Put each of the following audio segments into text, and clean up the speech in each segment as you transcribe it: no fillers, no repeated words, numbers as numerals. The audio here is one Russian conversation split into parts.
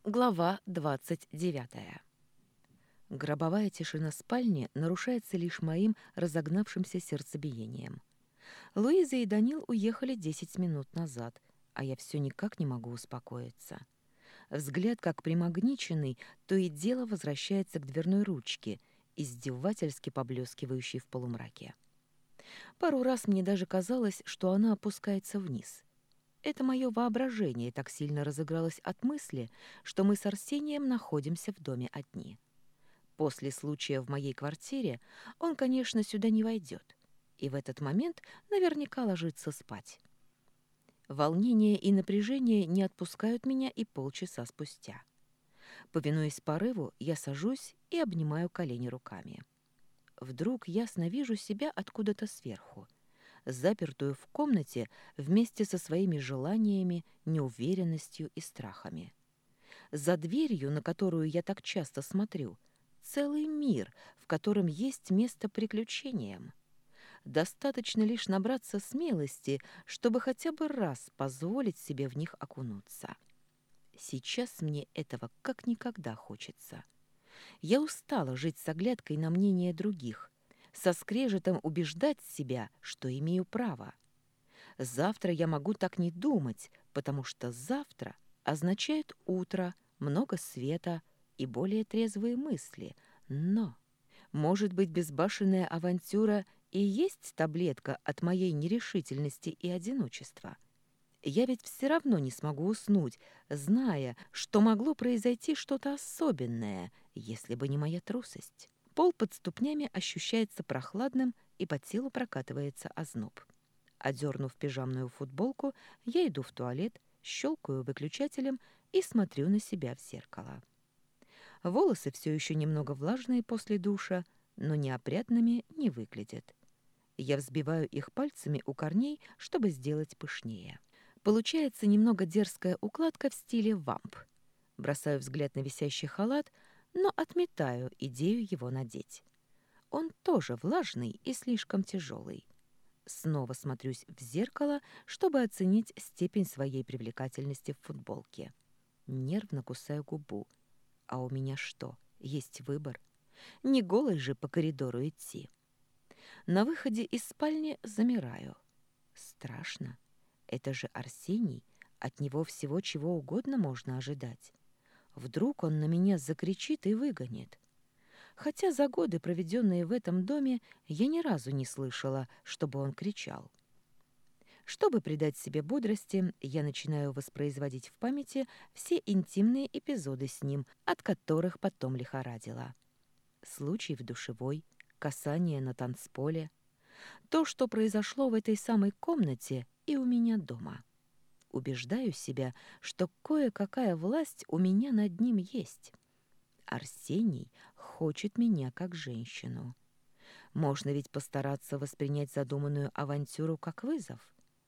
Глава 29. Гробовая тишина спальни нарушается лишь моим разогнавшимся сердцебиением. Луиза и Данил уехали 10 минут назад, а я все никак не могу успокоиться. Взгляд, как примагниченный, то и дело возвращается к дверной ручке, издевательски поблескивающей в полумраке. Пару раз мне даже казалось, что она опускается вниз. Это мое воображение так сильно разыгралось от мысли, что мы с Арсением находимся в доме одни. После случая в моей квартире он, конечно, сюда не войдет, и в этот момент наверняка ложится спать. Волнение и напряжение не отпускают меня и полчаса спустя. Повинуясь порыву, я сажусь и обнимаю колени руками. Вдруг ясно вижу себя откуда-то сверху, запертую в комнате вместе со своими желаниями, неуверенностью и страхами. За дверью, на которую я так часто смотрю, целый мир, в котором есть место приключениям. Достаточно лишь набраться смелости, чтобы хотя бы раз позволить себе в них окунуться. Сейчас мне этого как никогда хочется. Я устала жить с оглядкой на мнение других, со скрежетом убеждать себя, что имею право. Завтра я могу так не думать, потому что завтра означает утро, много света и более трезвые мысли. Но, может быть, безбашенная авантюра и есть таблетка от моей нерешительности и одиночества? Я ведь все равно не смогу уснуть, зная, что могло произойти что-то особенное, если бы не моя трусость. Пол под ступнями ощущается прохладным, и по телу прокатывается озноб. Одернув пижамную футболку, я иду в туалет, щелкаю выключателем и смотрю на себя в зеркало. Волосы все еще немного влажные после душа, но неопрятными не выглядят. Я взбиваю их пальцами у корней, чтобы сделать пышнее. Получается немного дерзкая укладка в стиле вамп. Бросаю взгляд на висящий халат, но отметаю идею его надеть. Он тоже влажный и слишком тяжелый. Снова смотрюсь в зеркало, чтобы оценить степень своей привлекательности в футболке. Нервно кусаю губу. А у меня что, есть выбор? Не голой же по коридору идти. На выходе из спальни замираю. Страшно. Это же Арсений, от него всего чего угодно можно ожидать. Вдруг он на меня закричит и выгонит. Хотя за годы, проведенные в этом доме, я ни разу не слышала, чтобы он кричал. Чтобы придать себе бодрости, я начинаю воспроизводить в памяти все интимные эпизоды с ним, от которых потом лихорадила. Случай в душевой, касание на танцполе. То, что произошло в этой самой комнате и у меня дома. Убеждаю себя, что кое-какая власть у меня над ним есть. Арсений хочет меня как женщину. Можно ведь постараться воспринять задуманную авантюру как вызов.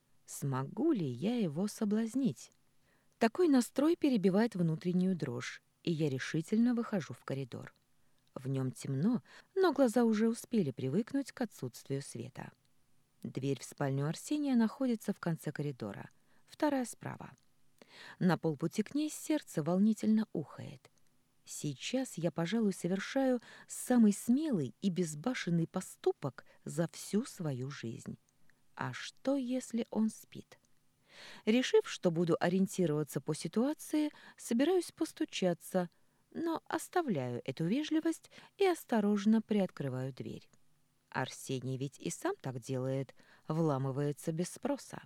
Смогу ли я его соблазнить? Такой настрой перебивает внутреннюю дрожь, и я решительно выхожу в коридор. В нем темно, но глаза уже успели привыкнуть к отсутствию света. Дверь в спальню Арсения находится в конце коридора, вторая справа. На полпути к ней сердце волнительно ухает. Сейчас я, пожалуй, совершаю самый смелый и безбашенный поступок за всю свою жизнь. А что, если он спит? Решив, что буду ориентироваться по ситуации, собираюсь постучаться, но оставляю эту вежливость и осторожно приоткрываю дверь. Арсений ведь и сам так делает, вламывается без спроса.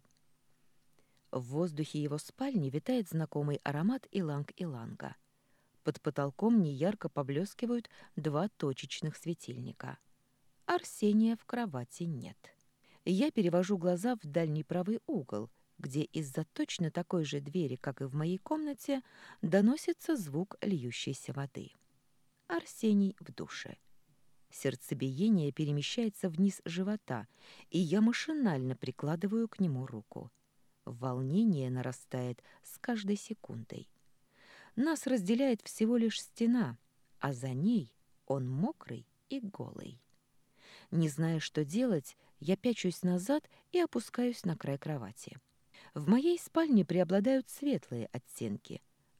В воздухе его спальни витает знакомый аромат иланг-иланга. Под потолком неярко поблескивают два точечных светильника. Арсения в кровати нет. Я перевожу глаза в дальний правый угол, где из-за точно такой же двери, как и в моей комнате, доносится звук льющейся воды. Арсений в душе. Сердцебиение перемещается вниз живота, и я машинально прикладываю к нему руку. Волнение нарастает с каждой секундой. Нас разделяет всего лишь стена, а за ней он мокрый и голый. Не зная, что делать, я пячусь назад и опускаюсь на край кровати. В моей спальне преобладают светлые оттенки,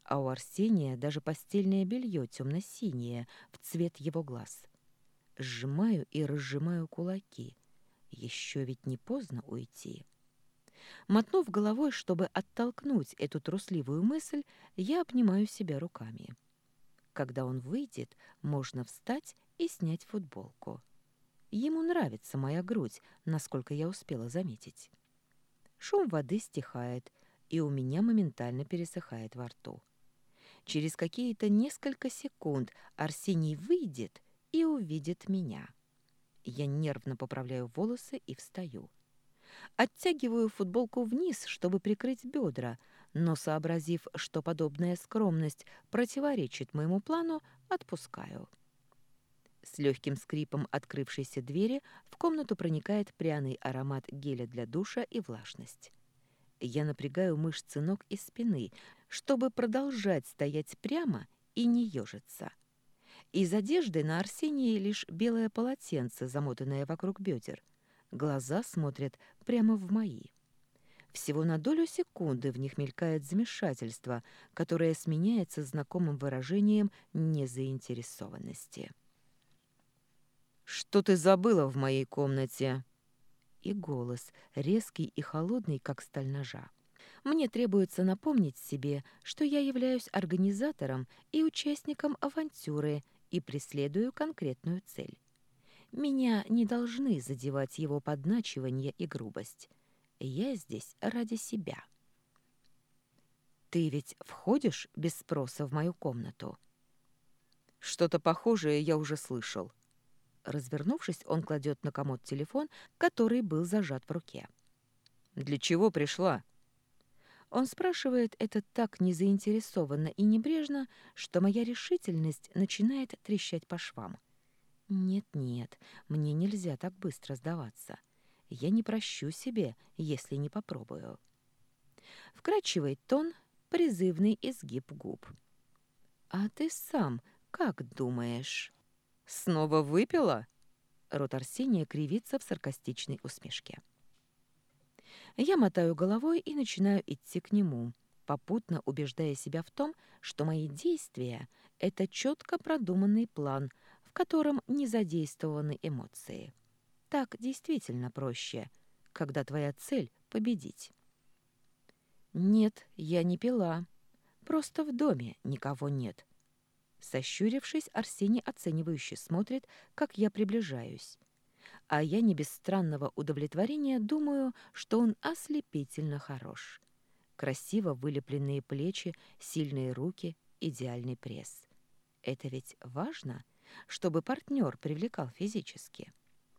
А у Арсения даже постельное белье темно-синее в цвет его глаз. Сжимаю и разжимаю кулаки. Еще ведь не поздно уйти. Мотнув головой, чтобы оттолкнуть эту трусливую мысль, я обнимаю себя руками. Когда он выйдет, можно встать и снять футболку. Ему нравится моя грудь, насколько я успела заметить. Шум воды стихает, и у меня моментально пересыхает во рту. Через какие-то несколько секунд Арсений выйдет и увидит меня. Я нервно поправляю волосы и встаю. Оттягиваю футболку вниз, чтобы прикрыть бедра, но, сообразив, что подобная скромность противоречит моему плану, отпускаю. С легким скрипом открывшейся двери в комнату проникает пряный аромат геля для душа и влажность. Я напрягаю мышцы ног и спины, чтобы продолжать стоять прямо и не ежиться. Из одежды на Арсении лишь белое полотенце, замотанное вокруг бедер. Глаза смотрят прямо в мои. Всего на долю секунды в них мелькает замешательство, которое сменяется знакомым выражением незаинтересованности. «Что ты забыла в моей комнате?» И голос, резкий и холодный, как сталь ножа. Мне требуется напомнить себе, что я являюсь организатором и участником авантюры и преследую конкретную цель. Меня не должны задевать его подначивание и грубость. Я здесь ради себя. Ты ведь входишь без спроса в мою комнату? Что-то похожее я уже слышал. Развернувшись, он кладет на комод телефон, который был зажат в руке. «Для чего пришла?» Он спрашивает это так незаинтересованно и небрежно, что моя решительность начинает трещать по швам. Нет-нет, мне нельзя так быстро сдаваться. Я не прощу себе, если не попробую. Вкрадчивый тон, призывный изгиб губ. «А ты сам как думаешь?» «Снова выпила?» Рот Арсения кривится в саркастичной усмешке. Я мотаю головой и начинаю идти к нему, попутно убеждая себя в том, что мои действия — это четко продуманный план, в котором не задействованы эмоции. Так действительно проще, когда твоя цель — победить. «Нет, я не пила. Просто в доме никого нет». Сощурившись, Арсений оценивающе смотрит, как я приближаюсь. А я не без странного удовлетворения думаю, что он ослепительно хорош. Красиво вылепленные плечи, сильные руки, идеальный пресс. Это ведь важно, чтобы партнер привлекал физически.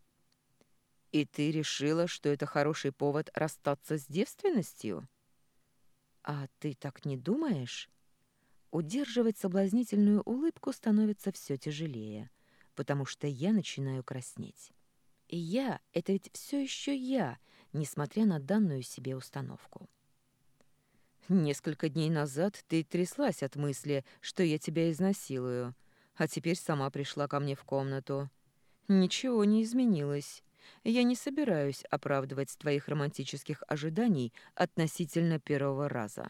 «И ты решила, что это хороший повод расстаться с девственностью?» «А ты так не думаешь?» Удерживать соблазнительную улыбку становится все тяжелее, потому что я начинаю краснеть. И я — это ведь все еще я, несмотря на данную себе установку. «Несколько дней назад ты тряслась от мысли, что я тебя изнасилую, а теперь сама пришла ко мне в комнату. Ничего не изменилось. Я не собираюсь оправдывать твоих романтических ожиданий относительно первого раза».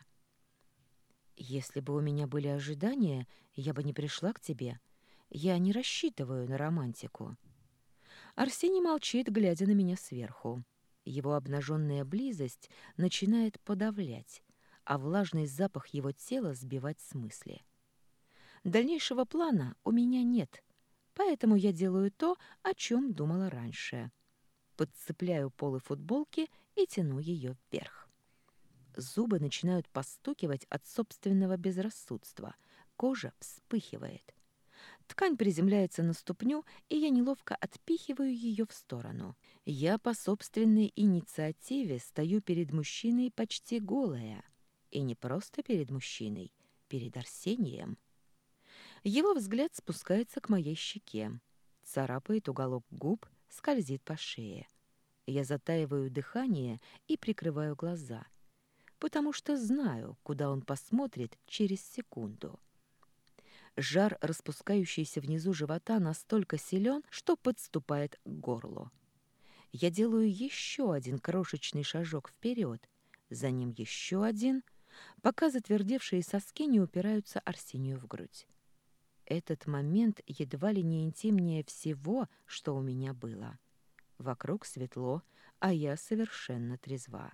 «Если бы у меня были ожидания, я бы не пришла к тебе. Я не рассчитываю на романтику». Арсений молчит, глядя на меня сверху. Его обнаженная близость начинает подавлять, а влажный запах его тела сбивать с мысли. Дальнейшего плана у меня нет, поэтому я делаю то, о чем думала раньше. Подцепляю полы футболки и тяну ее вверх. Зубы начинают постукивать от собственного безрассудства. Кожа вспыхивает. Ткань приземляется на ступню, и я неловко отпихиваю ее в сторону. Я по собственной инициативе стою перед мужчиной почти голая. И не просто перед мужчиной, перед Арсением. Его взгляд спускается к моей щеке. Царапает уголок губ, скользит по шее. Я затаиваю дыхание и прикрываю глаза — потому что знаю, куда он посмотрит через секунду. Жар, распускающийся внизу живота, настолько силен, что подступает к горлу. Я делаю еще один крошечный шажок вперед, за ним еще один, пока затвердевшие соски не упираются Арсению в грудь. Этот момент едва ли не интимнее всего, что у меня было. Вокруг светло, а я совершенно трезва.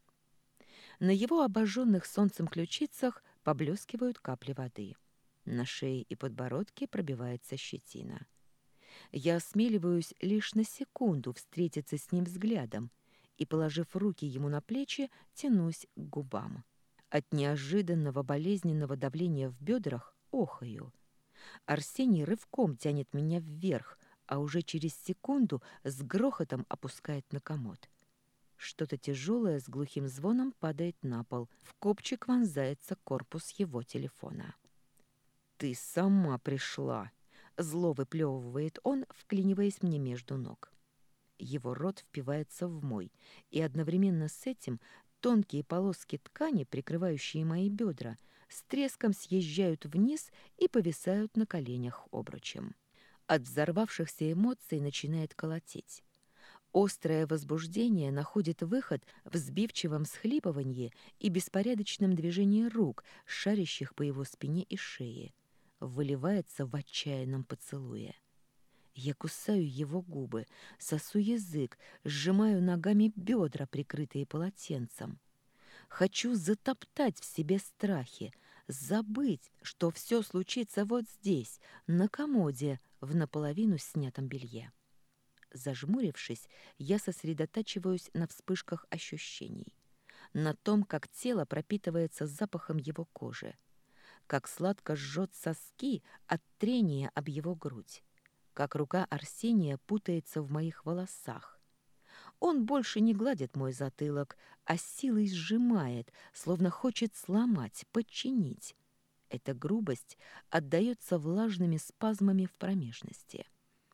На его обожженных солнцем ключицах поблескивают капли воды. На шее и подбородке пробивается щетина. Я осмеливаюсь лишь на секунду встретиться с ним взглядом и, положив руки ему на плечи, тянусь к губам. От неожиданного болезненного давления в бедрах охаю. Арсений рывком тянет меня вверх, а уже через секунду с грохотом опускает на комод. Что-то тяжелое с глухим звоном падает на пол. В копчик вонзается корпус его телефона. «Ты сама пришла!» — зло выплевывает он, вклиниваясь мне между ног. Его рот впивается в мой, и одновременно с этим тонкие полоски ткани, прикрывающие мои бедра, с треском съезжают вниз и повисают на коленях обручем. От взорвавшихся эмоций начинает колотить. Острое возбуждение находит выход в сбивчивом схлипывании и беспорядочном движении рук, шарящих по его спине и шее. Выливается в отчаянном поцелуе. Я кусаю его губы, сосу язык, сжимаю ногами бедра, прикрытые полотенцем. Хочу затоптать в себе страхи, забыть, что все случится вот здесь, на комоде, в наполовину снятом белье. Зажмурившись, я сосредотачиваюсь на вспышках ощущений, на том, как тело пропитывается запахом его кожи, как сладко жжет соски от трения об его грудь, как рука Арсения путается в моих волосах. Он больше не гладит мой затылок, а силой сжимает, словно хочет сломать, подчинить. Эта грубость отдаётся влажными спазмами в промежности.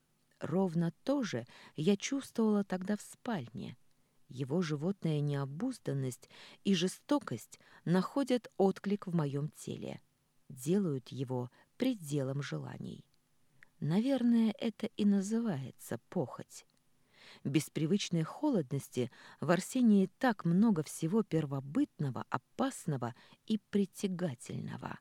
Ровно то же я чувствовала тогда в спальне. Его животная необузданность и жестокость находят отклик в моем теле, делают его пределом желаний. Наверное, это и называется похоть. Без привычной холодности в Арсении так много всего первобытного, опасного и притягательного.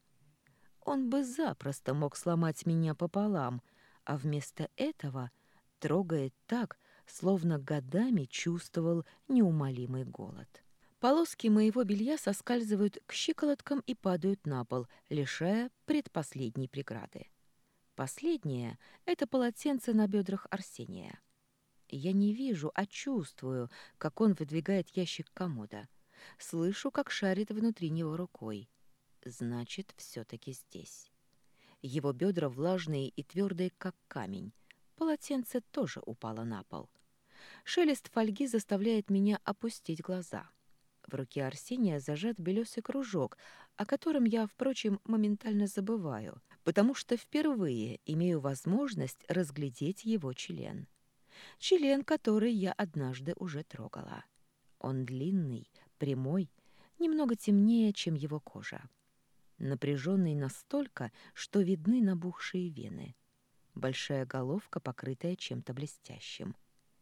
Он бы запросто мог сломать меня пополам, а вместо этого трогает так, словно годами чувствовал неумолимый голод. Полоски моего белья соскальзывают к щиколоткам и падают на пол, лишая предпоследней преграды. Последнее — это полотенце на бедрах Арсения. Я не вижу, а чувствую, как он выдвигает ящик комода. Слышу, как шарит внутри него рукой. Значит, все-таки здесь. Его бедра влажные и твердые, как камень. Полотенце тоже упало на пол. Шелест фольги заставляет меня опустить глаза. В руке Арсения зажат белесый кружок, о котором я, впрочем, моментально забываю, потому что впервые имею возможность разглядеть его член. Член, который я однажды уже трогала. Он длинный, прямой, немного темнее, чем его кожа. Напряженный настолько, что видны набухшие вены. Большая головка, покрытая чем-то блестящим.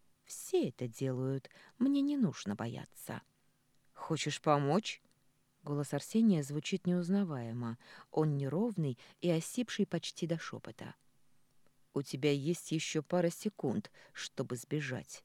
Все это делают, мне не нужно бояться. «Хочешь помочь?» Голос Арсения звучит неузнаваемо. Он неровный и осипший почти до шепота. «У тебя есть еще пара секунд, чтобы сбежать».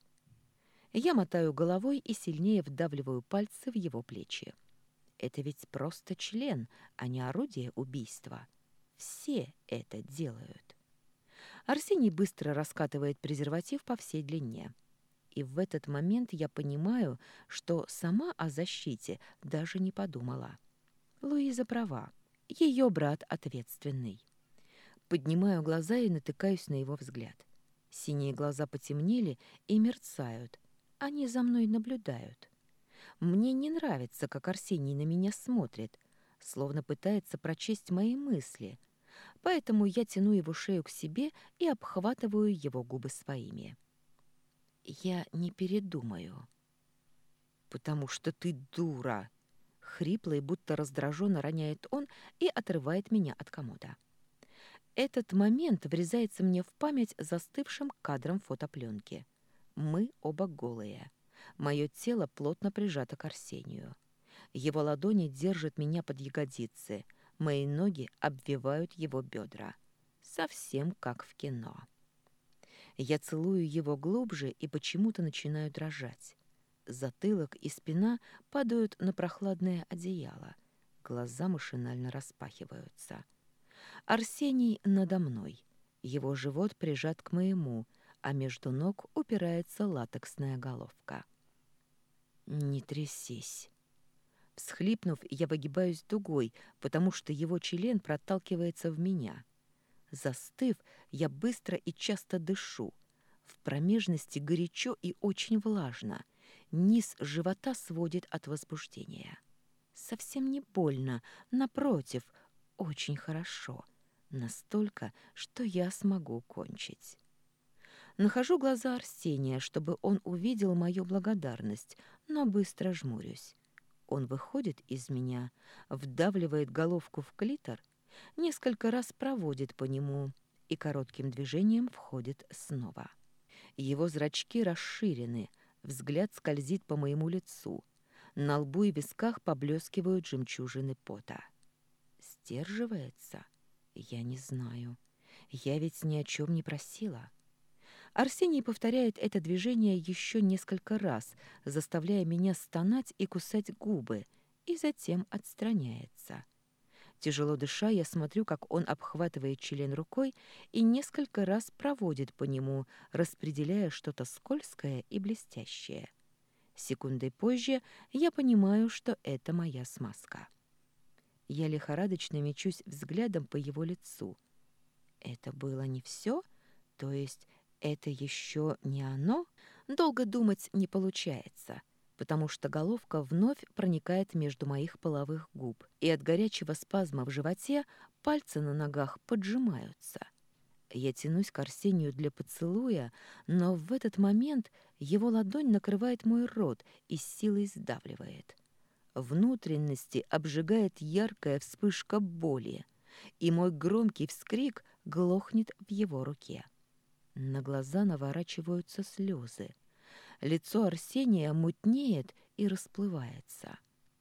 Я мотаю головой и сильнее вдавливаю пальцы в его плечи. Это ведь просто член, а не орудие убийства. Все это делают. Арсений быстро раскатывает презерватив по всей длине. И в этот момент я понимаю, что сама о защите даже не подумала. Луиза права. Ее брат ответственный. Поднимаю глаза и натыкаюсь на его взгляд. Синие глаза потемнели и мерцают. Они за мной наблюдают. Мне не нравится, как Арсений на меня смотрит, словно пытается прочесть мои мысли. Поэтому я тяну его шею к себе и обхватываю его губы своими. Я не передумаю. «Потому что ты дура!» Хрипло и будто раздраженно роняет он и отрывает меня от комода. Этот момент врезается мне в память застывшим кадром фотопленки. Мы оба голые. Мое тело плотно прижато к Арсению. Его ладони держат меня под ягодицы, мои ноги обвивают его бедра. Совсем как в кино. Я целую его глубже и почему-то начинаю дрожать. Затылок и спина падают на прохладное одеяло. Глаза машинально распахиваются. Арсений надо мной. Его живот прижат к моему, а между ног упирается латексная головка. «Не трясись». Всхлипнув, я выгибаюсь дугой, потому что его член проталкивается в меня. Застыв, я быстро и часто дышу. В промежности горячо и очень влажно. Низ живота сводит от возбуждения. Совсем не больно, напротив, очень хорошо. Настолько, что я смогу кончить. Нахожу глаза Арсения, чтобы он увидел мою благодарность, но быстро жмурюсь. Он выходит из меня, вдавливает головку в клитор, несколько раз проводит по нему и коротким движением входит снова. Его зрачки расширены, взгляд скользит по моему лицу. На лбу и висках поблескивают жемчужины пота. Сдерживается? Я не знаю. Я ведь ни о чем не просила. Арсений повторяет это движение еще несколько раз, заставляя меня стонать и кусать губы, и затем отстраняется. Тяжело дыша, я смотрю, как он обхватывает член рукой и несколько раз проводит по нему, распределяя что-то скользкое и блестящее. Секундой позже я понимаю, что это моя смазка. Я лихорадочно мечусь взглядом по его лицу. Это было не все? То есть это еще не оно? Долго думать не получается, потому что головка вновь проникает между моих половых губ, и от горячего спазма в животе пальцы на ногах поджимаются. Я тянусь к Арсению для поцелуя, но в этот момент его ладонь накрывает мой рот и с силой сдавливает. Внутренности обжигает яркая вспышка боли, и мой громкий вскрик глохнет в его руке. На глаза наворачиваются слезы. Лицо Арсения мутнеет и расплывается.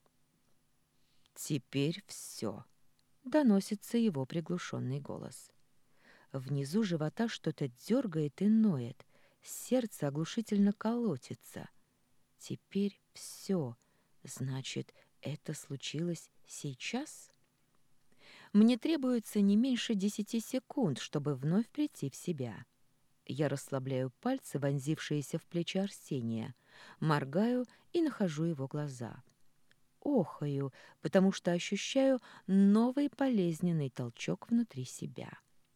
«Теперь все», — доносится его приглушенный голос. Внизу живота что-то дергает и ноет, сердце оглушительно колотится. «Теперь все. Значит, это случилось сейчас?» Мне требуется не меньше 10 секунд, чтобы вновь прийти в себя. Я расслабляю пальцы, вонзившиеся в плечи Арсения, моргаю и нахожу его глаза. Охаю, потому что ощущаю новый болезненный толчок внутри себя.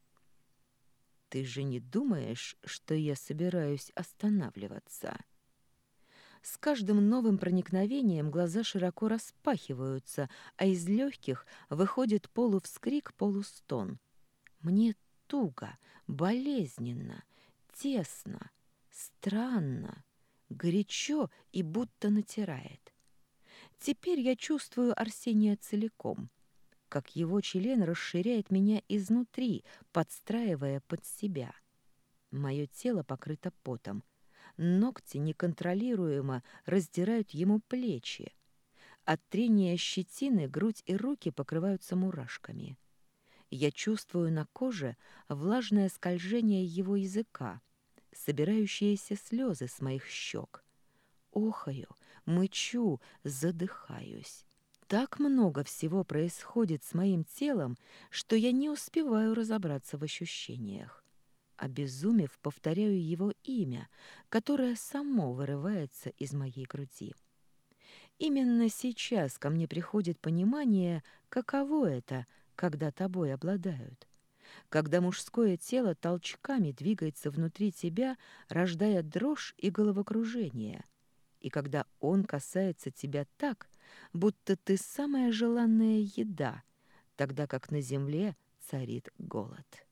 «Ты же не думаешь, что я собираюсь останавливаться?» С каждым новым проникновением глаза широко распахиваются, а из легких выходит полувскрик, полустон. Мне туго, болезненно, тесно, странно, горячо и будто натирает. Теперь я чувствую Арсения целиком, как его член расширяет меня изнутри, подстраивая под себя. Мое тело покрыто потом. Ногти неконтролируемо раздирают ему плечи. От трения щетины грудь и руки покрываются мурашками. Я чувствую на коже влажное скольжение его языка, собирающиеся слезы с моих щек. Охаю, мычу, задыхаюсь. Так много всего происходит с моим телом, что я не успеваю разобраться в ощущениях. Обезумев, повторяю его имя, которое само вырывается из моей груди. Именно сейчас ко мне приходит понимание, каково это, когда тобой обладают. Когда мужское тело толчками двигается внутри тебя, рождая дрожь и головокружение. И когда он касается тебя так, будто ты самая желанная еда, тогда как на земле царит голод.